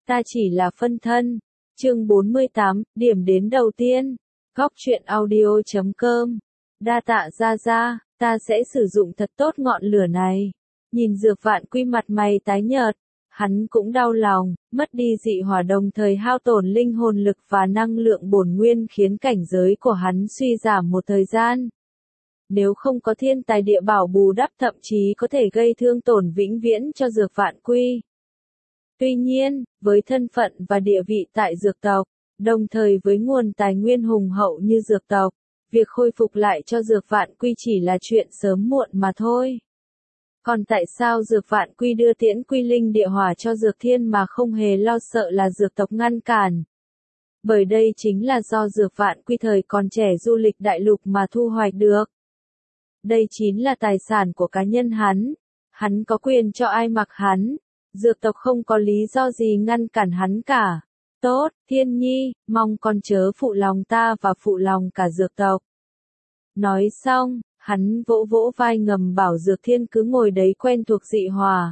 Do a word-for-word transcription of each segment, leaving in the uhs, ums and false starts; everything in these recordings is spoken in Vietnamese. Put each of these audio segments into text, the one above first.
ta chỉ là phân thân. Chương bốn mươi tám, điểm đến đầu tiên. Góc truyện audio chấm com. Đa tạ Gia Gia, ta sẽ sử dụng thật tốt ngọn lửa này. Nhìn Dược Vạn Quy mặt mày tái nhợt, hắn cũng đau lòng, mất đi dị hỏa đồng thời hao tổn linh hồn lực và năng lượng bổn nguyên khiến cảnh giới của hắn suy giảm một thời gian. Nếu không có thiên tài địa bảo bù đắp thậm chí có thể gây thương tổn vĩnh viễn cho Dược Vạn Quy. Tuy nhiên, với thân phận và địa vị tại dược tộc, đồng thời với nguồn tài nguyên hùng hậu như dược tộc, việc khôi phục lại cho Dược Vạn Quy chỉ là chuyện sớm muộn mà thôi. Còn tại sao Dược Vạn Quy đưa tiễn quy linh địa hỏa cho Dược Thiên mà không hề lo sợ là dược tộc ngăn cản? Bởi đây chính là do Dược Vạn Quy thời còn trẻ du lịch đại lục mà thu hoạch được. Đây chính là tài sản của cá nhân hắn. Hắn có quyền cho ai mặc hắn. Dược tộc không có lý do gì ngăn cản hắn cả. Tốt, Thiên Nhi, mong con chớ phụ lòng ta và phụ lòng cả dược tộc. Nói xong, hắn vỗ vỗ vai ngầm bảo Dược Thiên cứ ngồi đấy quen thuộc dị hỏa.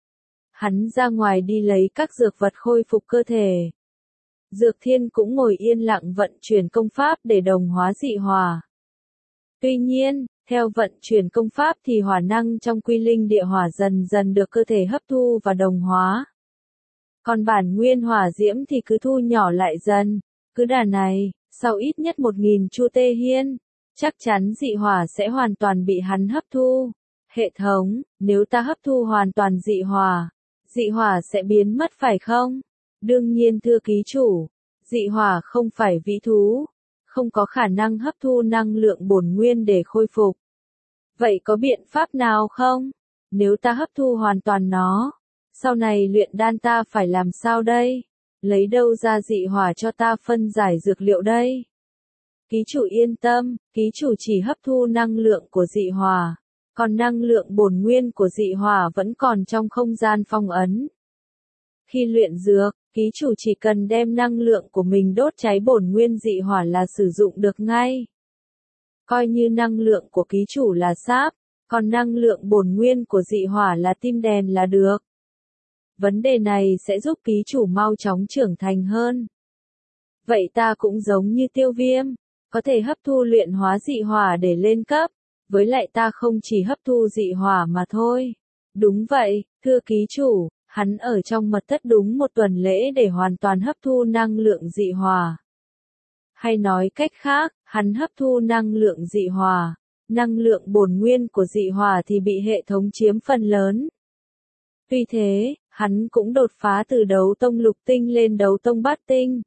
Hắn ra ngoài đi lấy các dược vật khôi phục cơ thể. Dược Thiên cũng ngồi yên lặng vận chuyển công pháp để đồng hóa dị hỏa. Tuy nhiên, theo vận chuyển công pháp thì hỏa năng trong quy linh địa hỏa dần dần được cơ thể hấp thu và đồng hóa. Còn bản nguyên hỏa diễm thì cứ thu nhỏ lại dần. Cứ đà này, sau ít nhất một nghìn chu tê hiên, chắc chắn dị hỏa sẽ hoàn toàn bị hắn hấp thu. Hệ thống, nếu ta hấp thu hoàn toàn dị hỏa, dị hỏa sẽ biến mất phải không? Đương nhiên thưa ký chủ, dị hỏa không phải vĩ thú, không có khả năng hấp thu năng lượng bổn nguyên để khôi phục. Vậy có biện pháp nào không? Nếu ta hấp thu hoàn toàn nó, sau này luyện đan ta phải làm sao đây? Lấy đâu ra dị hỏa cho ta phân giải dược liệu đây? Ký chủ yên tâm, ký chủ chỉ hấp thu năng lượng của dị hỏa, còn năng lượng bổn nguyên của dị hỏa vẫn còn trong không gian phong ấn. Khi luyện dược, ký chủ chỉ cần đem năng lượng của mình đốt cháy bổn nguyên dị hỏa là sử dụng được ngay. Coi như năng lượng của ký chủ là sáp, còn năng lượng bổn nguyên của dị hỏa là tim đèn là được. Vấn đề này sẽ giúp ký chủ mau chóng trưởng thành hơn. Vậy ta cũng giống như Tiêu Viêm, có thể hấp thu luyện hóa dị hỏa để lên cấp, với lại ta không chỉ hấp thu dị hỏa mà thôi. Đúng vậy, thưa ký chủ, hắn ở trong mật thất đúng một tuần lễ để hoàn toàn hấp thu năng lượng dị hỏa. Hay nói cách khác, hắn hấp thu năng lượng dị hỏa, năng lượng bổn nguyên của dị hỏa thì bị hệ thống chiếm phần lớn. Tuy thế, hắn cũng đột phá từ đấu tông lục tinh lên đấu tông bát tinh.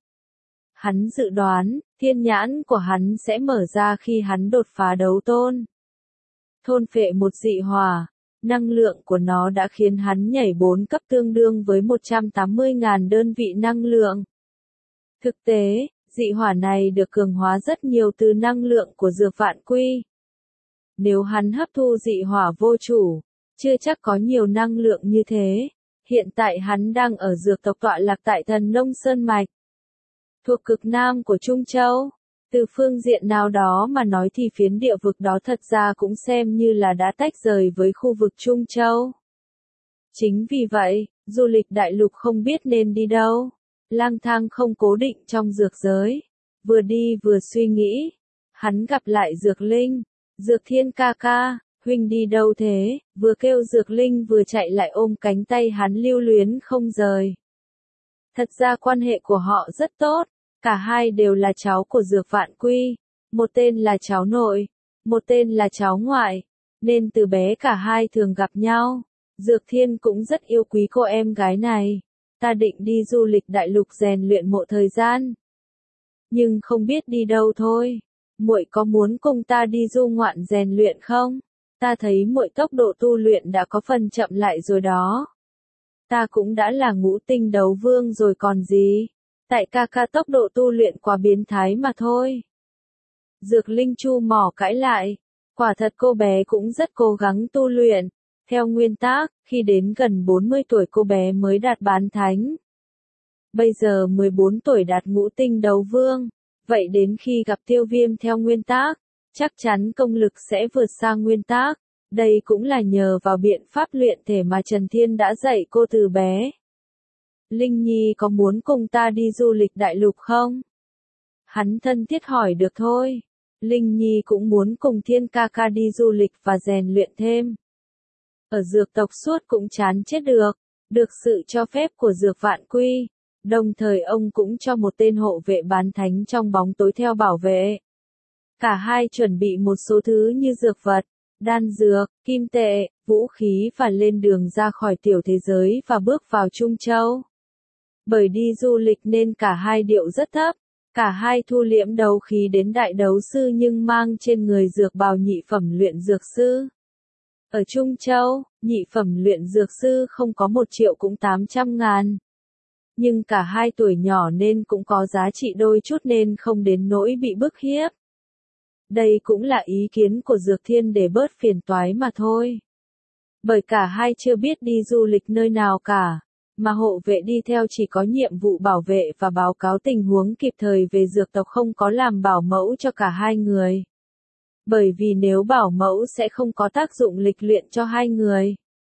Hắn dự đoán, thiên nhãn của hắn sẽ mở ra khi hắn đột phá đấu tôn. Thôn phệ một dị hỏa, năng lượng của nó đã khiến hắn nhảy bốn cấp tương đương với một trăm tám mươi nghìn đơn vị năng lượng. Thực tế, dị hỏa này được cường hóa rất nhiều từ năng lượng của Dược Vạn Quy. Nếu hắn hấp thu dị hỏa vô chủ, chưa chắc có nhiều năng lượng như thế. Hiện tại hắn đang ở dược tộc tọa lạc tại Thần Nông Sơn Mạch, thuộc cực nam của Trung Châu. Từ phương diện nào đó mà nói thì phiến địa vực đó thật ra cũng xem như là đã tách rời với khu vực Trung Châu. Chính vì vậy, du lịch đại lục không biết nên đi đâu, lang thang không cố định trong dược giới. Vừa đi vừa suy nghĩ, hắn gặp lại Dược Linh. Dược Thiên ca ca, huynh đi đâu thế? Vừa kêu Dược Linh vừa chạy lại ôm cánh tay hắn lưu luyến không rời. Thật ra quan hệ của họ rất tốt, cả hai đều là cháu của Dược Vạn Quy, một tên là cháu nội, một tên là cháu ngoại, nên từ bé cả hai thường gặp nhau. Dược Thiên cũng rất yêu quý cô em gái này. Ta định đi du lịch đại lục rèn luyện một thời gian, nhưng không biết đi đâu thôi. Muội có muốn cùng ta đi du ngoạn rèn luyện không? Ta thấy muội tốc độ tu luyện đã có phần chậm lại rồi đó. Ta cũng đã là ngũ tinh đấu vương rồi còn gì. Tại ca ca tốc độ tu luyện quá biến thái mà thôi. Dược Linh chu mỏ cãi lại. Quả thật cô bé cũng rất cố gắng tu luyện. Theo nguyên tắc, khi đến gần bốn mươi tuổi cô bé mới đạt bán thánh. Bây giờ mười bốn tuổi đạt ngũ tinh đấu vương. Vậy đến khi gặp Tiêu Viêm theo nguyên tắc, chắc chắn công lực sẽ vượt xa nguyên tắc. Đây cũng là nhờ vào biện pháp luyện thể mà Trần Thiên đã dạy cô từ bé. Linh Nhi có muốn cùng ta đi du lịch đại lục không? Hắn thân thiết hỏi được thôi. Linh Nhi cũng muốn cùng Thiên ca ca đi du lịch và rèn luyện thêm. Ở dược tộc suốt cũng chán chết được, được sự cho phép của dược vạn quy. Đồng thời ông cũng cho một tên hộ vệ bán thánh trong bóng tối theo bảo vệ. Cả hai chuẩn bị một số thứ như dược vật, đan dược, kim tệ, vũ khí và lên đường ra khỏi tiểu thế giới và bước vào Trung Châu. Bởi đi du lịch nên cả hai điệu rất thấp, cả hai thu liễm đấu khí đến đại đấu sư nhưng mang trên người dược bào nhị phẩm luyện dược sư. Ở Trung Châu, nhị phẩm luyện dược sư không có một triệu cũng tám trăm ngàn. Nhưng cả hai tuổi nhỏ nên cũng có giá trị đôi chút nên không đến nỗi bị bức hiếp. Đây cũng là ý kiến của Dược Thiên để bớt phiền toái mà thôi. Bởi cả hai chưa biết đi du lịch nơi nào cả, mà hộ vệ đi theo chỉ có nhiệm vụ bảo vệ và báo cáo tình huống kịp thời về dược tộc, không có làm bảo mẫu cho cả hai người. Bởi vì nếu bảo mẫu sẽ không có tác dụng lịch luyện cho hai người.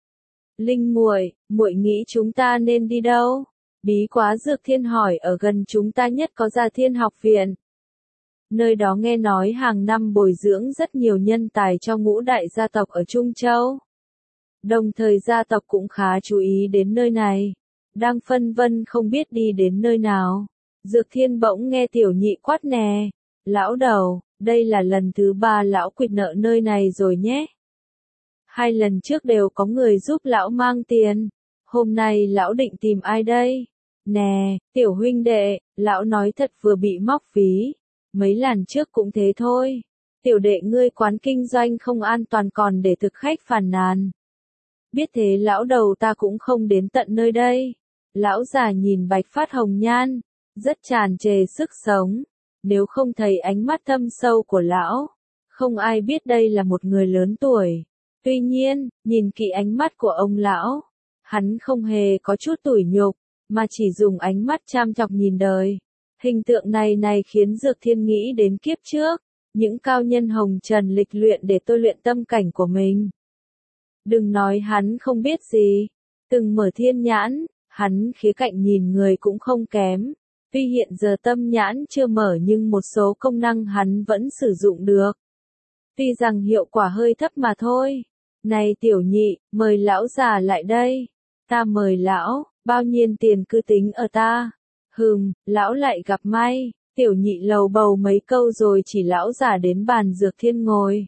Linh muội, muội nghĩ chúng ta nên đi đâu? Bí quá Dược Thiên hỏi. Ở gần chúng ta nhất có Gia Thiên học viện. Nơi đó nghe nói hàng năm bồi dưỡng rất nhiều nhân tài cho ngũ đại gia tộc ở Trung Châu. Đồng thời gia tộc cũng khá chú ý đến nơi này. Đang phân vân không biết đi đến nơi nào. Dược Thiên bỗng nghe tiểu nhị quát nè. Lão đầu, đây là lần thứ ba lão quỵt nợ nơi này rồi nhé. Hai lần trước đều có người giúp lão mang tiền. Hôm nay lão định tìm ai đây? Nè, tiểu huynh đệ, lão nói thật vừa bị móc ví. Mấy lần trước cũng thế thôi. Tiểu đệ ngươi quán kinh doanh không an toàn còn để thực khách phàn nàn. Biết thế lão đầu ta cũng không đến tận nơi đây. Lão già nhìn Bạch Phát hồng nhan, rất tràn trề sức sống. Nếu không thấy ánh mắt thâm sâu của lão, không ai biết đây là một người lớn tuổi. Tuy nhiên, nhìn kỹ ánh mắt của ông lão, hắn không hề có chút tủi nhục, mà chỉ dùng ánh mắt chăm chọc nhìn đời. Hình tượng này này khiến Dược Thiên nghĩ đến kiếp trước, những cao nhân hồng trần lịch luyện để tôi luyện tâm cảnh của mình. Đừng nói hắn không biết gì, từng mở thiên nhãn, hắn khía cạnh nhìn người cũng không kém. Tuy hiện giờ tâm nhãn chưa mở nhưng một số công năng hắn vẫn sử dụng được. Tuy rằng hiệu quả hơi thấp mà thôi. Này tiểu nhị, mời lão già lại đây. Ta mời lão, bao nhiêu tiền cứ tính ở ta. Hừm, lão lại gặp may. Tiểu nhị lầu bầu mấy câu rồi chỉ lão già đến bàn Dược Thiên ngồi.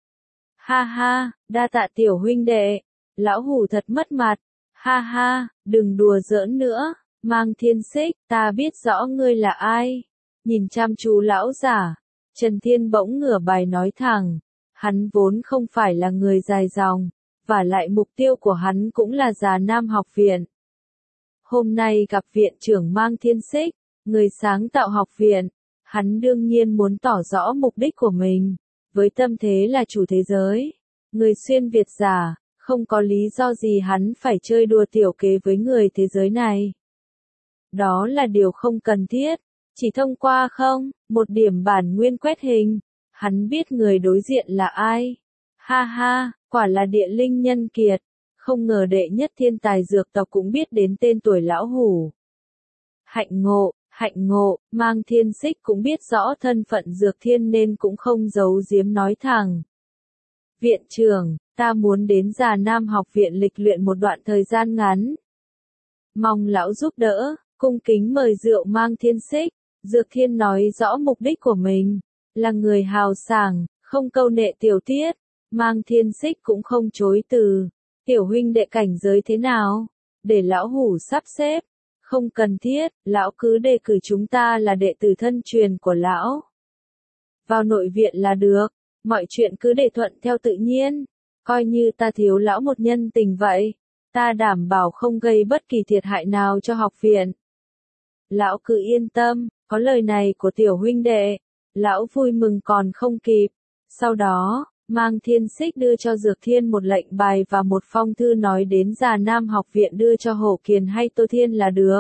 Ha ha, đa tạ tiểu huynh đệ. Lão hủ thật mất mặt. Ha ha, đừng đùa giỡn nữa. Mang Thiên Xích, ta biết rõ ngươi là ai. Nhìn chăm chú lão giả, Trần Thiên bỗng ngửa bài nói thẳng. Hắn vốn không phải là người dài dòng, và lại mục tiêu của hắn cũng là Già Nam học viện. Hôm nay gặp viện trưởng Mang Thiên Xích, người sáng tạo học viện, hắn đương nhiên muốn tỏ rõ mục đích của mình. Với tâm thế là chủ thế giới, người xuyên Việt giả, không có lý do gì hắn phải chơi đùa tiểu kế với người thế giới này. Đó là điều không cần thiết, chỉ thông qua không, một điểm bản nguyên quét hình, hắn biết người đối diện là ai. Ha ha, quả là địa linh nhân kiệt, không ngờ đệ nhất thiên tài dược tộc cũng biết đến tên tuổi lão hủ. Hạnh ngộ, hạnh ngộ, Mang Thiên Xích cũng biết rõ thân phận Dược Thiên nên cũng không giấu giếm nói thẳng. Viện trưởng, ta muốn đến Già Nam học viện lịch luyện một đoạn thời gian ngắn. Mong lão giúp đỡ. Cung kính mời rượu Mang Thiên Xích. Dược Thiên nói rõ mục đích của mình, là người hào sảng, không câu nệ tiểu tiết. Mang Thiên Xích cũng không chối từ. Tiểu huynh đệ cảnh giới thế nào? Để lão hủ sắp xếp. Không cần thiết, lão cứ đề cử chúng ta là đệ tử thân truyền của lão. Vào nội viện là được, mọi chuyện cứ để thuận theo tự nhiên. Coi như ta thiếu lão một nhân tình vậy. Ta đảm bảo không gây bất kỳ thiệt hại nào cho học viện. Lão cứ yên tâm, có lời này của tiểu huynh đệ, lão vui mừng còn không kịp. Sau đó, Mang Thiên Xích đưa cho Dược Thiên một lệnh bài và một phong thư nói đến Già Nam học viện đưa cho Hổ Kiền hay Tô Thiên là được.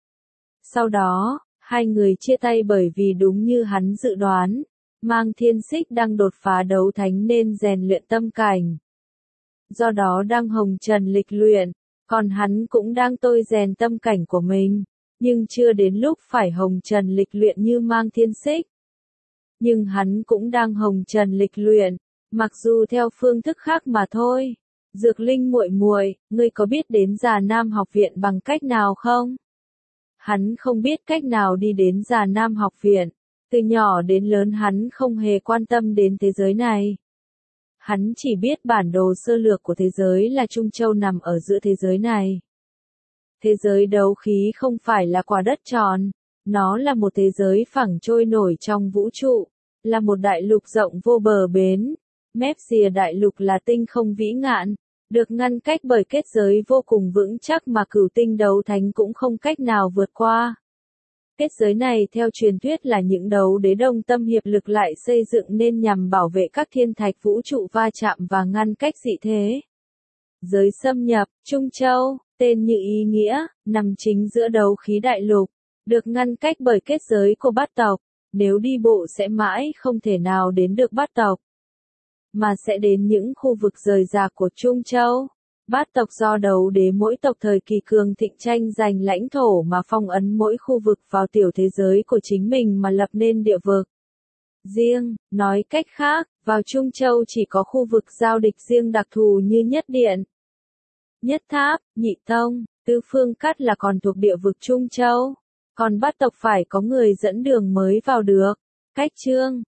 Sau đó, hai người chia tay bởi vì đúng như hắn dự đoán, Mang Thiên Xích đang đột phá đấu thánh nên rèn luyện tâm cảnh. Do đó đang hồng trần lịch luyện, Còn hắn cũng đang tôi rèn tâm cảnh của mình, nhưng chưa đến lúc phải hồng trần lịch luyện như Mang Thiên Xích. Nhưng hắn cũng đang hồng trần lịch luyện, mặc dù theo phương thức khác mà thôi. Dược Linh muội muội, ngươi có biết đến Già Nam học viện bằng cách nào không? Hắn không biết cách nào đi đến Già Nam học viện. Từ nhỏ đến lớn hắn không hề quan tâm đến thế giới này. Hắn chỉ biết bản đồ sơ lược của thế giới là Trung Châu nằm ở giữa thế giới này. Thế giới đấu khí không phải là quả đất tròn, nó là một thế giới phẳng trôi nổi trong vũ trụ, là một đại lục rộng vô bờ bến. Mép rìa đại lục là tinh không vĩ ngạn, được ngăn cách bởi kết giới vô cùng vững chắc mà cửu tinh đấu thánh cũng không cách nào vượt qua. Kết giới này theo truyền thuyết là những đấu đế đồng tâm hiệp lực lại xây dựng nên nhằm bảo vệ các thiên thạch vũ trụ va chạm và ngăn cách dị thế. Giới xâm nhập, Trung Châu, tên như ý nghĩa, nằm chính giữa đấu khí đại lục, được ngăn cách bởi kết giới của bát tộc, nếu đi bộ sẽ mãi không thể nào đến được bát tộc, mà sẽ đến những khu vực rời rạc của Trung Châu. Bát tộc do đấu đế mỗi tộc thời kỳ cường thịnh tranh giành lãnh thổ mà phong ấn mỗi khu vực vào tiểu thế giới của chính mình mà lập nên địa vực riêng. Nói cách khác, vào Trung Châu chỉ có khu vực giao địch riêng đặc thù như Nhất Điện, Nhất Tháp, Nhị Tông, Tứ Phương Cát là còn thuộc địa vực Trung Châu. Còn bát tộc phải có người dẫn đường mới vào được. Cách chương